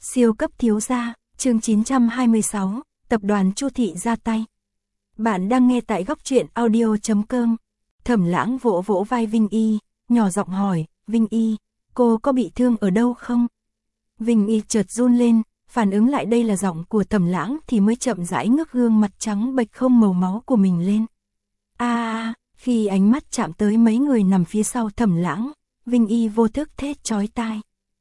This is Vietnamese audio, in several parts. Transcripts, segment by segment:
Siêu cấp thiếu gia, chương 926, tập đoàn Chu Thị ra tay. Bạn đang nghe tại góc truyện audio.com. Thẩm Lãng vỗ vỗ vai Vinh Y, nhỏ giọng hỏi, Vinh Y, cô có bị thương ở đâu không? Vinh Y chợt run lên, phản ứng lại đây là giọng của Thẩm Lãng thì mới chậm rãi ngước gương mặt trắng bệch không màu máu của mình lên. Khi ánh mắt chạm tới mấy người nằm phía sau Thẩm Lãng, Vinh Y vô thức thét chói tai.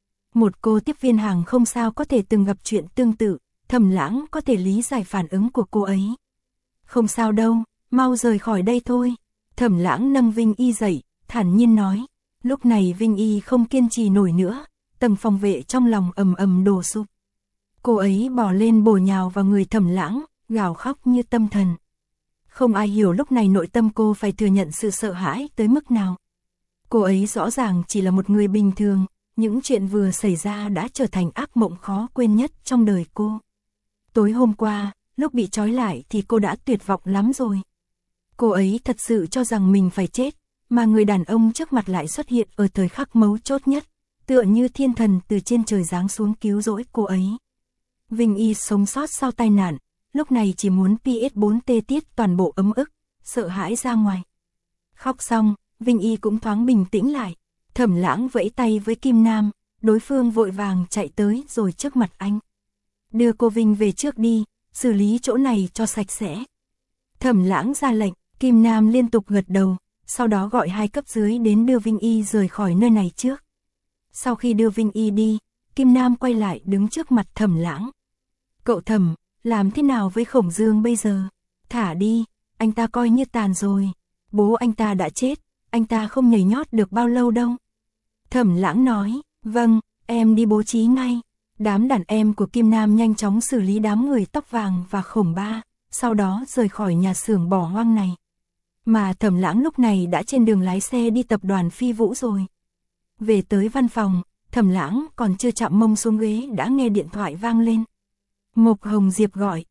Một cô tiếp viên hàng không sao có thể từng gặp chuyện tương tự, Thẩm Lãng có thể lý giải phản ứng của cô ấy. Không sao đâu, mau rời khỏi đây thôi. Thẩm Lãng nâng Vinh Y dậy, thản nhiên nói. Lúc này Vinh Y không kiên trì nổi nữa, tầng phòng vệ trong lòng ầm ầm đổ sụp. Cô ấy bò lên bổ nhào vào người Thẩm Lãng, gào khóc như tâm thần. Không ai hiểu lúc này nội tâm cô phải thừa nhận sự sợ hãi tới mức nào. Cô ấy rõ ràng chỉ là một người bình thường, những chuyện vừa xảy ra đã trở thành ác mộng khó quên nhất trong đời cô. Tối hôm qua, lúc bị trói lại thì cô đã tuyệt vọng lắm rồi. Cô ấy thật sự cho rằng mình phải chết, mà người đàn ông trước mặt lại xuất hiện ở thời khắc mấu chốt nhất, tựa như thiên thần từ trên trời giáng xuống cứu rỗi cô ấy. Vinh Y sống sót sau tai nạn, lúc này chỉ muốn PS4T tiết toàn bộ ấm ức, sợ hãi ra ngoài. Khóc xong, Vinh Y cũng thoáng bình tĩnh lại. Thẩm Lãng vẫy tay với Kim Nam, đối phương vội vàng chạy tới rồi trước mặt anh. Đưa cô Vinh về trước đi, xử lý chỗ này cho sạch sẽ. Thẩm Lãng ra lệnh, Kim Nam liên tục gật đầu, sau đó gọi hai cấp dưới đến đưa Vinh Y rời khỏi nơi này trước. Sau khi đưa Vinh Y đi, Kim Nam quay lại đứng trước mặt Thẩm Lãng. Cậu Thẩm, làm thế nào với Khổng Dương bây giờ? Thả đi, anh ta coi như tàn rồi. Bố anh ta đã chết, anh ta không nhảy nhót được bao lâu đâu. Thẩm Lãng nói, vâng, em đi bố trí ngay. Đám đàn em của Kim Nam nhanh chóng xử lý đám người tóc vàng và Khổng Ba, sau đó rời khỏi nhà xưởng bỏ hoang này. Mà Thẩm Lãng lúc này đã trên đường lái xe đi tập đoàn Phi Vũ rồi. Về tới văn phòng, Thẩm Lãng còn chưa chạm mông xuống ghế đã nghe điện thoại vang lên. Mộc Hồng Diệp gọi,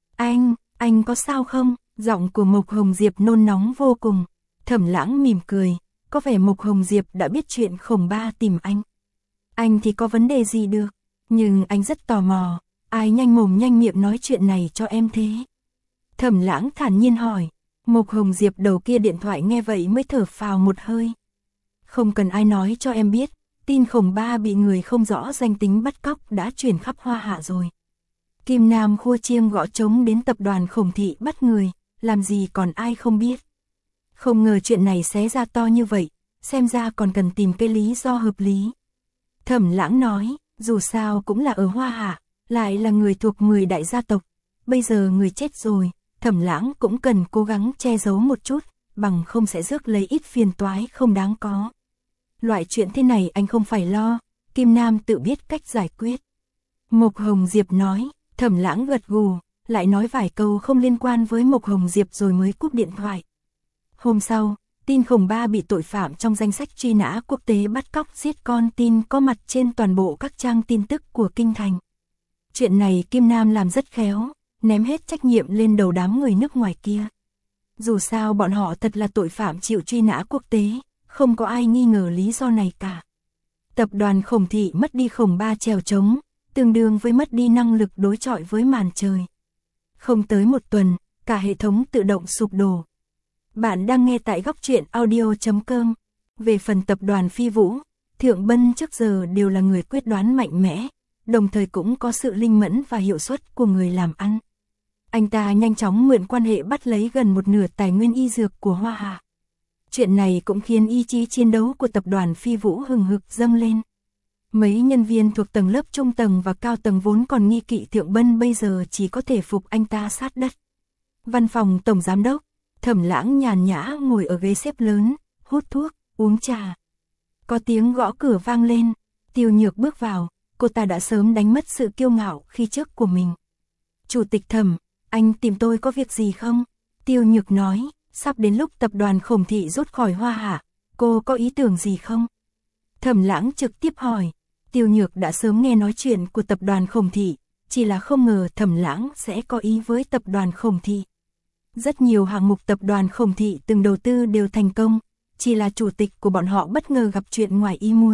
anh có sao không? Giọng của Mộc Hồng Diệp nôn nóng vô cùng. Thẩm Lãng mỉm cười, có vẻ Mộc Hồng Diệp đã biết chuyện Khổng Ba tìm anh. Anh thì có vấn đề gì được, nhưng anh rất tò mò, ai nhanh mồm nhanh miệng nói chuyện này cho em thế? Thẩm Lãng thản nhiên hỏi. Mộc Hồng Diệp đầu kia điện thoại nghe vậy mới thở phào một hơi. Không cần ai nói cho em biết, tin Khổng Ba bị người không rõ danh tính bắt cóc đã truyền khắp Hoa Hạ rồi. Kim Nam khua chiêng gõ trống đến tập đoàn Khổng Thị bắt người, làm gì còn ai không biết. Không ngờ chuyện này xé ra to như vậy, xem ra còn cần tìm cái lý do hợp lý. Thẩm Lãng nói, dù sao cũng là ở Hoa Hạ, lại là người thuộc 10 đại gia tộc. Bây giờ người chết rồi, Thẩm Lãng cũng cần cố gắng che giấu một chút, bằng không sẽ rước lấy ít phiền toái không đáng có. Loại chuyện thế này anh không phải lo, Kim Nam tự biết cách giải quyết. Mộc Hồng Diệp nói, Thẩm Lãng gật gù, lại nói vài câu không liên quan với Mộc Hồng Diệp rồi mới cúp điện thoại. Hôm sau, tin Khổng Ba bị tội phạm trong danh sách truy nã quốc tế bắt cóc giết con tin có mặt trên toàn bộ các trang tin tức của Kinh Thành. Chuyện này Kim Nam làm rất khéo, ném hết trách nhiệm lên đầu đám người nước ngoài kia. Dù sao bọn họ thật là tội phạm chịu truy nã quốc tế, không có ai nghi ngờ lý do này cả. Tập đoàn Khổng Thị mất đi Khổng Ba trèo trống, tương đương với mất đi năng lực đối chọi với màn trời. Không tới một tuần, cả hệ thống tự động sụp đổ. Bạn đang nghe tại góc truyện audio.com. Về phần tập đoàn Phi Vũ, Thượng Bân trước giờ đều là người quyết đoán mạnh mẽ, đồng thời cũng có sự linh mẫn và hiệu suất của người làm ăn. Anh ta nhanh chóng mượn quan hệ bắt lấy gần một nửa tài nguyên y dược của Hoa Hạ. Chuyện này cũng khiến ý chí chiến đấu của tập đoàn Phi Vũ hừng hực dâng lên. Mấy nhân viên thuộc tầng lớp trung tầng và cao tầng vốn còn nghi kỵ Thượng Bân bây giờ chỉ có thể phục anh ta sát đất. Văn phòng tổng giám đốc, Thẩm Lãng nhàn nhã ngồi ở ghế xếp lớn, hút thuốc, uống trà. Có tiếng gõ cửa vang lên, Tiêu Nhược bước vào, cô ta đã sớm đánh mất sự kiêu ngạo khi trước của mình. Chủ tịch Thẩm, anh tìm tôi có việc gì không? Tiêu Nhược nói, sắp đến lúc tập đoàn Khổng Thị rút khỏi Hoa Hạ, cô có ý tưởng gì không? Thẩm Lãng trực tiếp hỏi, Tiêu Nhược đã sớm nghe nói chuyện của tập đoàn Khổng Thị, chỉ là không ngờ Thẩm Lãng sẽ có ý với tập đoàn Khổng Thị. Rất nhiều hạng mục tập đoàn Khổng Thị từng đầu tư đều thành công, chỉ là chủ tịch của bọn họ bất ngờ gặp chuyện ngoài ý muốn,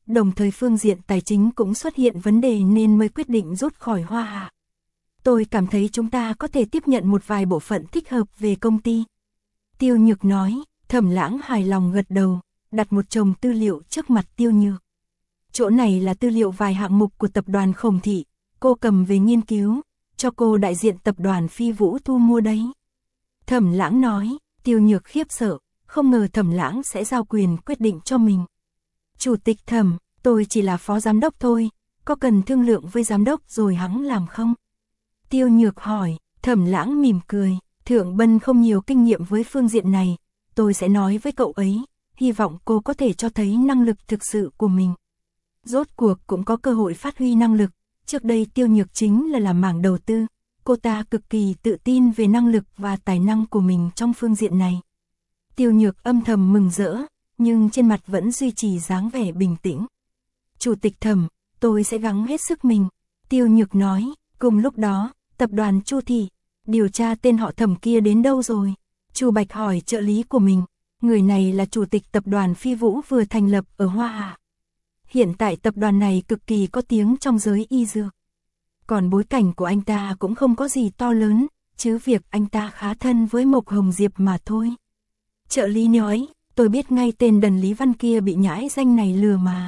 đồng thời phương diện tài chính cũng xuất hiện vấn đề nên mới quyết định rút khỏi Hoa Hạ. Tôi cảm thấy chúng ta có thể tiếp nhận một vài bộ phận thích hợp về công ty. Tiêu Nhược nói, Thẩm Lãng hài lòng gật đầu, đặt một chồng tư liệu trước mặt Tiêu Nhược. Chỗ này là tư liệu vài hạng mục của tập đoàn Khổng Thị, cô cầm về nghiên cứu, cho cô đại diện tập đoàn Phi Vũ thu mua đấy. Thẩm Lãng nói, Tiêu Nhược khiếp sợ, không ngờ Thẩm Lãng sẽ giao quyền quyết định cho mình. Chủ tịch Thẩm, tôi chỉ là phó giám đốc thôi, có cần thương lượng với giám đốc rồi hắn làm không? Tiêu Nhược hỏi, Thẩm Lãng mỉm cười, Thượng Bân không nhiều kinh nghiệm với phương diện này, tôi sẽ nói với cậu ấy, hy vọng cô có thể cho thấy năng lực thực sự của mình. Rốt cuộc cũng có cơ hội phát huy năng lực, trước đây Tiêu Nhược chính là làm mảng đầu tư, cô ta cực kỳ tự tin về năng lực và tài năng của mình trong phương diện này. Tiêu Nhược âm thầm mừng rỡ, nhưng trên mặt vẫn duy trì dáng vẻ bình tĩnh. Chủ tịch Thẩm, tôi sẽ gắng hết sức mình, Tiêu Nhược nói. Cùng lúc đó, tập đoàn Chu Thị, điều tra tên họ Thẩm kia đến đâu rồi? Chu Bạch hỏi trợ lý của mình, người này là chủ tịch tập đoàn Phi Vũ vừa thành lập ở Hoa Hạ. Hiện tại tập đoàn này cực kỳ có tiếng trong giới y dược. Còn bối cảnh của anh ta cũng không có gì to lớn, chứ việc anh ta khá thân với Mộc Hồng Diệp mà thôi. Trợ lý nói, tôi biết ngay tên đần Lý Văn kia bị nhãi danh này lừa mà.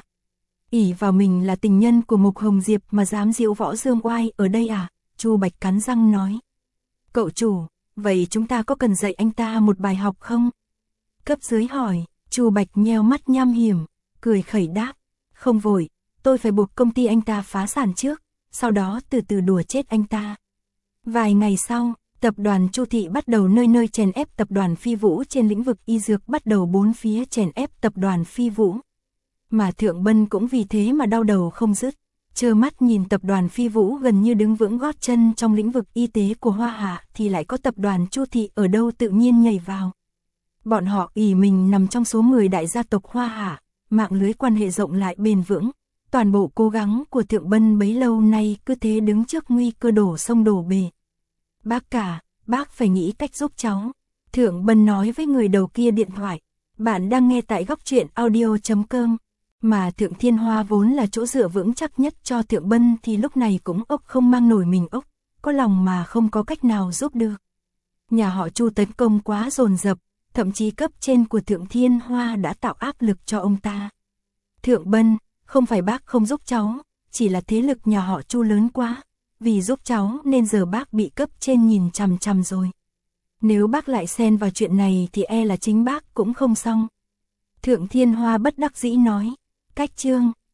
Ỷ vào mình là tình nhân của Mộc Hồng Diệp mà dám diễu võ dương oai ở đây à? Chu Bạch cắn răng nói. Cậu chủ, vậy chúng ta có cần dạy anh ta một bài học không? Cấp dưới hỏi, Chu Bạch nheo mắt nham hiểm, cười khẩy đáp. Không vội, tôi phải buộc công ty anh ta phá sản trước, sau đó từ từ đùa chết anh ta. Vài ngày sau, tập đoàn Chu Thị bắt đầu nơi nơi chèn ép tập đoàn Phi Vũ trên lĩnh vực y dược, bắt đầu bốn phía chèn ép tập đoàn Phi Vũ. Mà Thượng Bân cũng vì thế mà đau đầu không dứt, trơ mắt nhìn tập đoàn Phi Vũ gần như đứng vững gót chân trong lĩnh vực y tế của Hoa Hạ thì lại có tập đoàn Chu Thị ở đâu tự nhiên nhảy vào. Bọn họ ỷ mình nằm trong số 10 đại gia tộc Hoa Hạ, mạng lưới quan hệ rộng lại bền vững, toàn bộ cố gắng của Thượng Bân bấy lâu nay cứ thế đứng trước nguy cơ đổ sông đổ bể. Bác cả, bác phải nghĩ cách giúp cháu. Thượng Bân nói với người đầu kia điện thoại. Bạn đang nghe tại góc truyện audio.com. Mà Thượng Thiên Hoa vốn là chỗ dựa vững chắc nhất cho Thượng Bân thì lúc này cũng ốc không mang nổi mình ốc, có lòng mà không có cách nào giúp được. Nhà họ Chu tấn công quá dồn dập, thậm chí cấp trên của Thượng Thiên Hoa đã tạo áp lực cho ông ta. Thượng Bân, không phải bác không giúp cháu, chỉ là thế lực nhà họ Chu lớn quá, vì giúp cháu nên giờ bác bị cấp trên nhìn chằm chằm rồi. Nếu bác lại xen vào chuyện này thì e là chính bác cũng không xong. Thượng Thiên Hoa bất đắc dĩ nói, cách chương,